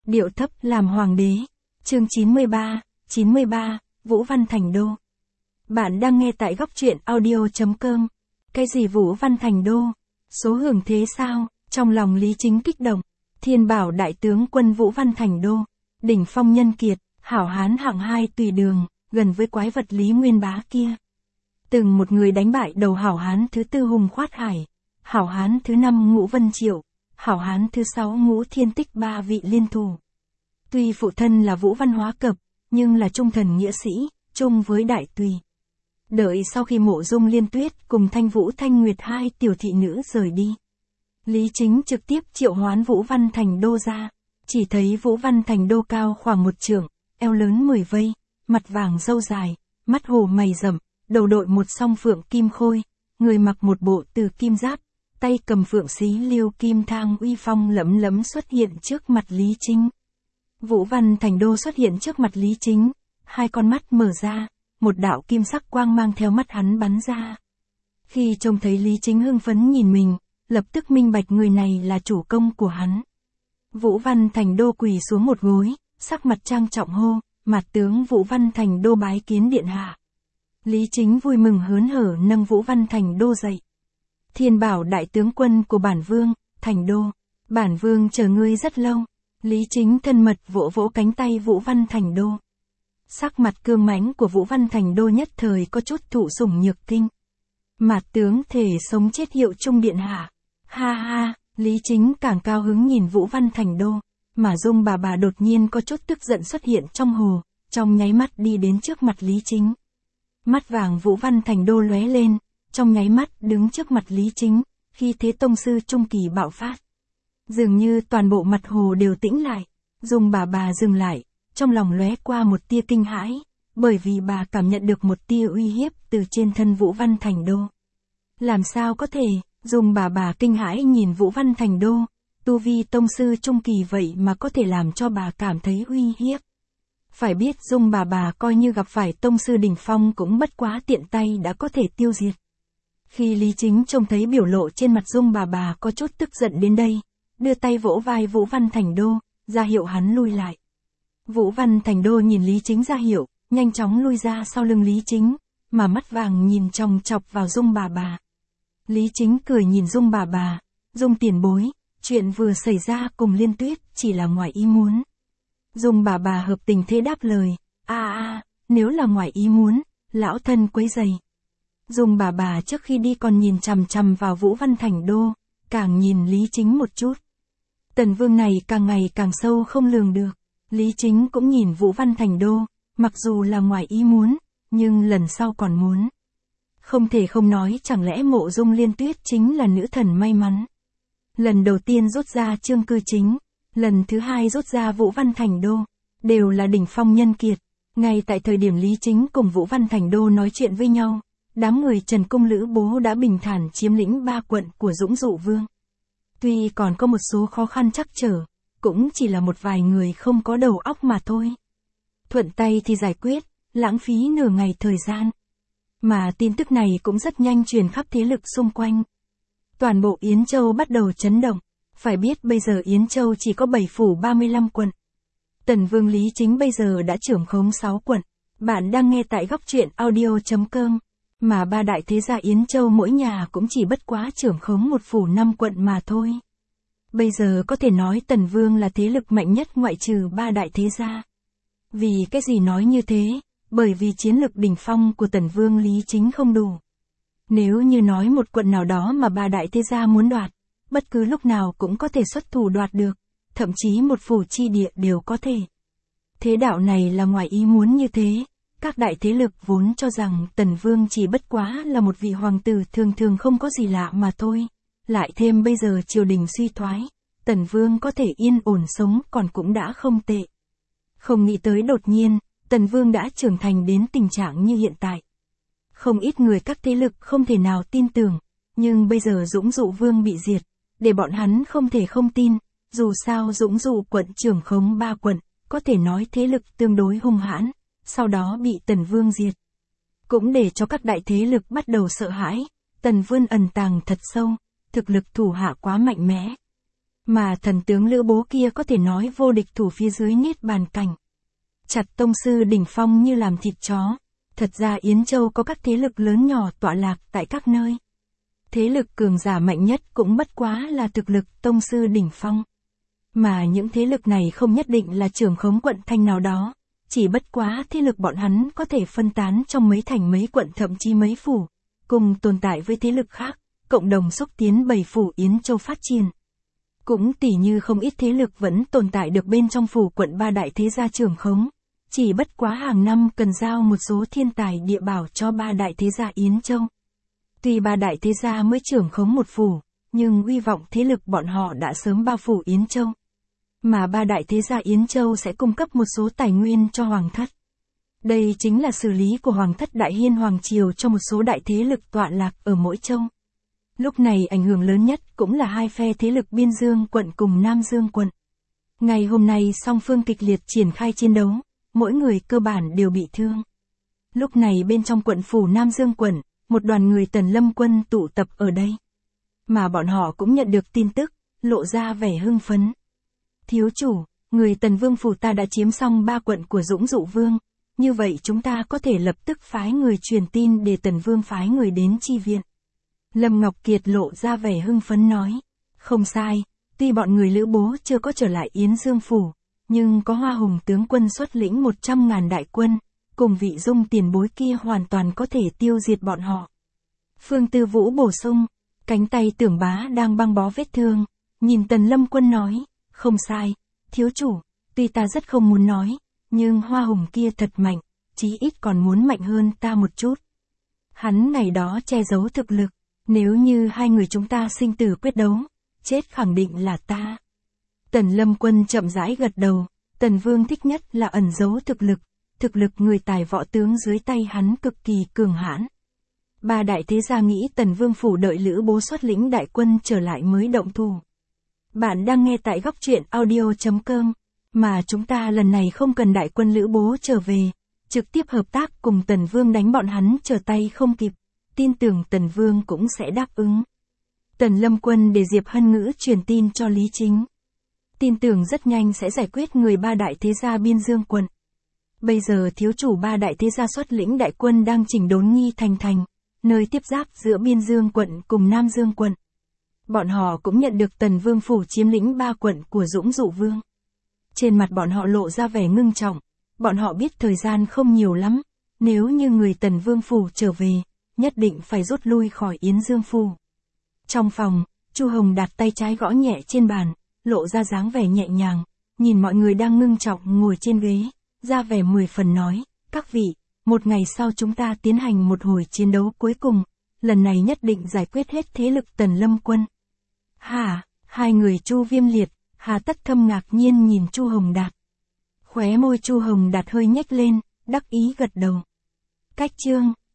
Điệu thấp làm hoàng đế. Chương 93, Vũ Văn Thành Đô. Bạn đang nghe tại góc truyện audio.com. Cái gì Vũ Văn Thành Đô? Số hưởng thế sao? Trong lòng Lý Chính kích động. Thiên bảo đại tướng quân Vũ Văn Thành Đô. Đỉnh phong nhân kiệt, hảo hán hạng 2 tùy đường, gần với quái vật Lý Nguyên Bá kia. Từng một người đánh bại đầu hảo hán thứ 4 Hùng Khoát Hải, hảo hán thứ 5 Ngũ Vân Triệu, hảo hán thứ 6 Ngũ Thiên Tích, 3 vị liên thủ. Tuy phụ thân là Vũ Văn Hóa Cập, nhưng là trung thần nghĩa sĩ, chung với đại tùy. Đợi sau khi Mộ Dung Liên Tuyết cùng Thanh Vũ Thanh Nguyệt 2 tiểu thị nữ rời đi, Lý Chính trực tiếp triệu hoán Vũ Văn Thành Đô ra. Chỉ thấy Vũ Văn Thành Đô cao khoảng 1 trượng, eo lớn 10 vây, mặt vàng râu dài, mắt hổ mày rậm, đầu đội một song phượng kim khôi, người mặc một bộ từ kim giáp, tay cầm phượng xí liêu kim thang, uy phong lẫm lẫm xuất hiện trước mặt Lý Chính. Vũ Văn Thành Đô xuất hiện trước mặt Lý Chính, hai con mắt mở ra, một đạo kim sắc quang mang theo mắt hắn bắn ra. Khi trông thấy Lý Chính hưng phấn nhìn mình, lập tức minh bạch người này là chủ công của hắn. Vũ Văn Thành Đô quỳ xuống một gối, sắc mặt trang trọng hô, mặt tướng Vũ Văn Thành Đô bái kiến điện hạ. Lý Chính vui mừng hớn hở nâng Vũ Văn Thành Đô dậy. Thiên bảo đại tướng quân của bản vương, Thành Đô, bản vương chờ ngươi rất lâu. Lý Chính thân mật vỗ vỗ cánh tay Vũ Văn Thành Đô. Sắc mặt cương mãnh của Vũ Văn Thành Đô nhất thời có chút thụ sủng nhược kinh. Mạt tướng thể sống chết hiệu chung điện hạ. Ha ha, Lý Chính càng cao hứng nhìn Vũ Văn Thành Đô, mà Dung bà đột nhiên có chút tức giận xuất hiện trong hồ, trong nháy mắt đi đến trước mặt Lý Chính. Mắt vàng Vũ Văn Thành Đô lóe lên, trong nháy mắt đứng trước mặt Lý Chính, khi thế tông sư trung kỳ bạo phát. Dường như toàn bộ mặt hồ đều tĩnh lại, Dung bà dừng lại, trong lòng lóe qua một tia kinh hãi, bởi vì bà cảm nhận được một tia uy hiếp từ trên thân Vũ Văn Thành Đô. Làm sao có thể, Dung bà kinh hãi nhìn Vũ Văn Thành Đô, tu vi tông sư trung kỳ vậy mà có thể làm cho bà cảm thấy uy hiếp. Phải biết Dung bà coi như gặp phải tông sư đỉnh phong cũng bất quá tiện tay đã có thể tiêu diệt. Khi Lý Chính trông thấy biểu lộ trên mặt Dung bà có chút tức giận đến đây, đưa tay vỗ vai Vũ Văn Thành Đô, ra hiệu hắn lui lại. Vũ Văn Thành Đô nhìn Lý Chính ra hiệu, nhanh chóng lui ra sau lưng Lý Chính, mà mắt vàng nhìn chòng chọc vào Dung bà. Lý Chính cười nhìn Dung bà, Dung tiền bối, chuyện vừa xảy ra cùng Liên Tuyết chỉ là ngoài ý muốn. Dung bà hợp tình thế đáp lời, nếu là ngoài ý muốn, lão thân quấy rầy. Dung bà trước khi đi còn nhìn chằm chằm vào Vũ Văn Thành Đô, càng nhìn Lý Chính một chút. Tần Vương này càng ngày càng sâu không lường được. Lý Chính cũng nhìn Vũ Văn Thành Đô, mặc dù là ngoài ý muốn, nhưng lần sau còn muốn. Không thể không nói chẳng lẽ Mộ Dung Liên Tuyết chính là nữ thần may mắn. Lần đầu tiên rút ra Trương Cư Chính, lần thứ hai rút ra Vũ Văn Thành Đô, đều là đỉnh phong nhân kiệt. Ngay tại thời điểm Lý Chính cùng Vũ Văn Thành Đô nói chuyện với nhau, đám người Trần Cung Lữ Bố đã bình thản chiếm lĩnh 3 quận của Dũng Dụ Vương. Tuy còn có một số khó khăn trắc trở, cũng chỉ là một vài người không có đầu óc mà thôi. Thuận tay thì giải quyết, lãng phí nửa ngày thời gian. Mà tin tức này cũng rất nhanh truyền khắp thế lực xung quanh. Toàn bộ Yến Châu bắt đầu chấn động. Phải biết bây giờ Yến Châu chỉ có 7 phủ 35 quận. Tần Vương Lý Chính bây giờ đã trưởng khống 6 quận. Bạn đang nghe tại góc truyện audio.com. Mà 3 đại thế gia Yến Châu mỗi nhà cũng chỉ bất quá trưởng khống 1 phủ 5 quận mà thôi. Bây giờ có thể nói Tần Vương là thế lực mạnh nhất ngoại trừ 3 đại thế gia. Vì cái gì nói như thế? Bởi vì chiến lực đỉnh phong của Tần Vương Lý Chính không đủ. Nếu như nói một quận nào đó mà 3 đại thế gia muốn đoạt, bất cứ lúc nào cũng có thể xuất thủ đoạt được, thậm chí một phủ chi địa đều có thể. Thế đạo này là ngoài ý muốn như thế. Các đại thế lực vốn cho rằng Tần Vương chỉ bất quá là một vị hoàng tử thường thường không có gì lạ mà thôi. Lại thêm bây giờ triều đình suy thoái, Tần Vương có thể yên ổn sống còn cũng đã không tệ. Không nghĩ tới đột nhiên, Tần Vương đã trưởng thành đến tình trạng như hiện tại. Không ít người các thế lực không thể nào tin tưởng, nhưng bây giờ Dũng Dụ Vương bị diệt, để bọn hắn không thể không tin, dù sao Dũng Dụ quận trưởng khống 3 quận, có thể nói thế lực tương đối hung hãn, sau đó bị Tần Vương diệt. Cũng để cho các đại thế lực bắt đầu sợ hãi, Tần Vương ẩn tàng thật sâu, thực lực thủ hạ quá mạnh mẽ. Mà thần tướng Lữ Bố kia có thể nói vô địch thủ phía dưới Niết Bàn Cảnh. Chặt tông sư đỉnh phong như làm thịt chó. Thật ra Yến Châu có các thế lực lớn nhỏ tọa lạc tại các nơi. Thế lực cường giả mạnh nhất cũng bất quá là thực lực tông sư đỉnh phong. Mà những thế lực này không nhất định là trưởng khống quận thành nào đó. Chỉ bất quá thế lực bọn hắn có thể phân tán trong mấy thành mấy quận thậm chí mấy phủ. Cùng tồn tại với thế lực khác, cộng đồng xúc tiến 7 phủ Yến Châu phát triển. Cũng tỉ như không ít thế lực vẫn tồn tại được bên trong phủ quận 3 đại thế gia trưởng khống. Chỉ bất quá hàng năm cần giao một số thiên tài địa bảo cho 3 đại thế gia Yến Châu. Tuy 3 đại thế gia mới trưởng khống một phủ, nhưng uy vọng thế lực bọn họ đã sớm bao phủ Yến Châu. Mà 3 đại thế gia Yến Châu sẽ cung cấp một số tài nguyên cho Hoàng thất. Đây chính là xử lý của Hoàng thất Đại Hiên Hoàng Triều cho một số đại thế lực tọa lạc ở mỗi châu. Lúc này ảnh hưởng lớn nhất cũng là hai phe thế lực Biên Dương quận cùng Nam Dương quận. Ngày hôm nay song phương kịch liệt triển khai chiến đấu, mỗi người cơ bản đều bị thương. Lúc này bên trong quận phủ Nam Dương quận, một đoàn người Tần Lâm quân tụ tập ở đây. Mà bọn họ cũng nhận được tin tức, lộ ra vẻ hưng phấn. Thiếu chủ, người Tần Vương phủ ta đã chiếm xong 3 quận của Dũng Dụ Vương, như vậy chúng ta có thể lập tức phái người truyền tin để Tần Vương phái người đến chi viện. Lâm Ngọc Kiệt lộ ra vẻ hưng phấn nói, không sai, tuy bọn người Lữ Bố chưa có trở lại Yến Dương phủ, nhưng có Hoa Hùng tướng quân xuất lĩnh 100.000 đại quân, cùng vị Dung tiền bối kia hoàn toàn có thể tiêu diệt bọn họ. Phương Tư Vũ bổ sung, cánh tay Tưởng Bá đang băng bó vết thương, nhìn Tần Lâm quân nói, không sai, thiếu chủ, tuy ta rất không muốn nói, nhưng Hoa Hùng kia thật mạnh, chí ít còn muốn mạnh hơn ta một chút. Hắn ngày đó che giấu thực lực, nếu như hai người chúng ta sinh tử quyết đấu, chết khẳng định là ta. Tần Lâm quân chậm rãi gật đầu, Tần Vương thích nhất là ẩn giấu thực lực người tài võ tướng dưới tay hắn cực kỳ cường hãn. 3 đại thế gia nghĩ Tần Vương phủ đợi Lữ Bố xuất lĩnh đại quân trở lại mới động thủ. Bạn đang nghe tại góc truyện audio.com, mà chúng ta lần này không cần đại quân Lữ Bố trở về, trực tiếp hợp tác cùng Tần Vương đánh bọn hắn trở tay không kịp, tin tưởng Tần Vương cũng sẽ đáp ứng. Tần Lâm quân để Diệp Hân Ngữ truyền tin cho Lý Chính. Tin tưởng rất nhanh sẽ giải quyết người 3 đại thế gia Biên Dương quận. Bây giờ thiếu chủ 3 đại thế gia xuất lĩnh đại quân đang chỉnh đốn Nghi thành, nơi tiếp giáp giữa Biên Dương quận cùng Nam Dương quận. Bọn họ cũng nhận được Tần Vương phủ chiếm lĩnh 3 quận của Dũng Dụ Vương. Trên mặt bọn họ lộ ra vẻ ngưng trọng, bọn họ biết thời gian không nhiều lắm, nếu như người Tần Vương phủ trở về, nhất định phải rút lui khỏi Yến Dương phủ. Trong phòng, Chu Hồng đặt tay trái gõ nhẹ trên bàn, lộ ra dáng vẻ nhẹ nhàng, nhìn mọi người đang ngưng trọng ngồi trên ghế, ra vẻ 10 phần nói, các vị, một ngày sau chúng ta tiến hành một hồi chiến đấu cuối cùng, lần này nhất định giải quyết hết thế lực Tần Lâm quân. Hả, hai người Chu Viêm Liệt, Hà Tất Thâm ngạc nhiên nhìn Chu Hồng Đạt. Khóe môi Chu Hồng Đạt hơi nhếch lên, đắc ý gật đầu. Cách chương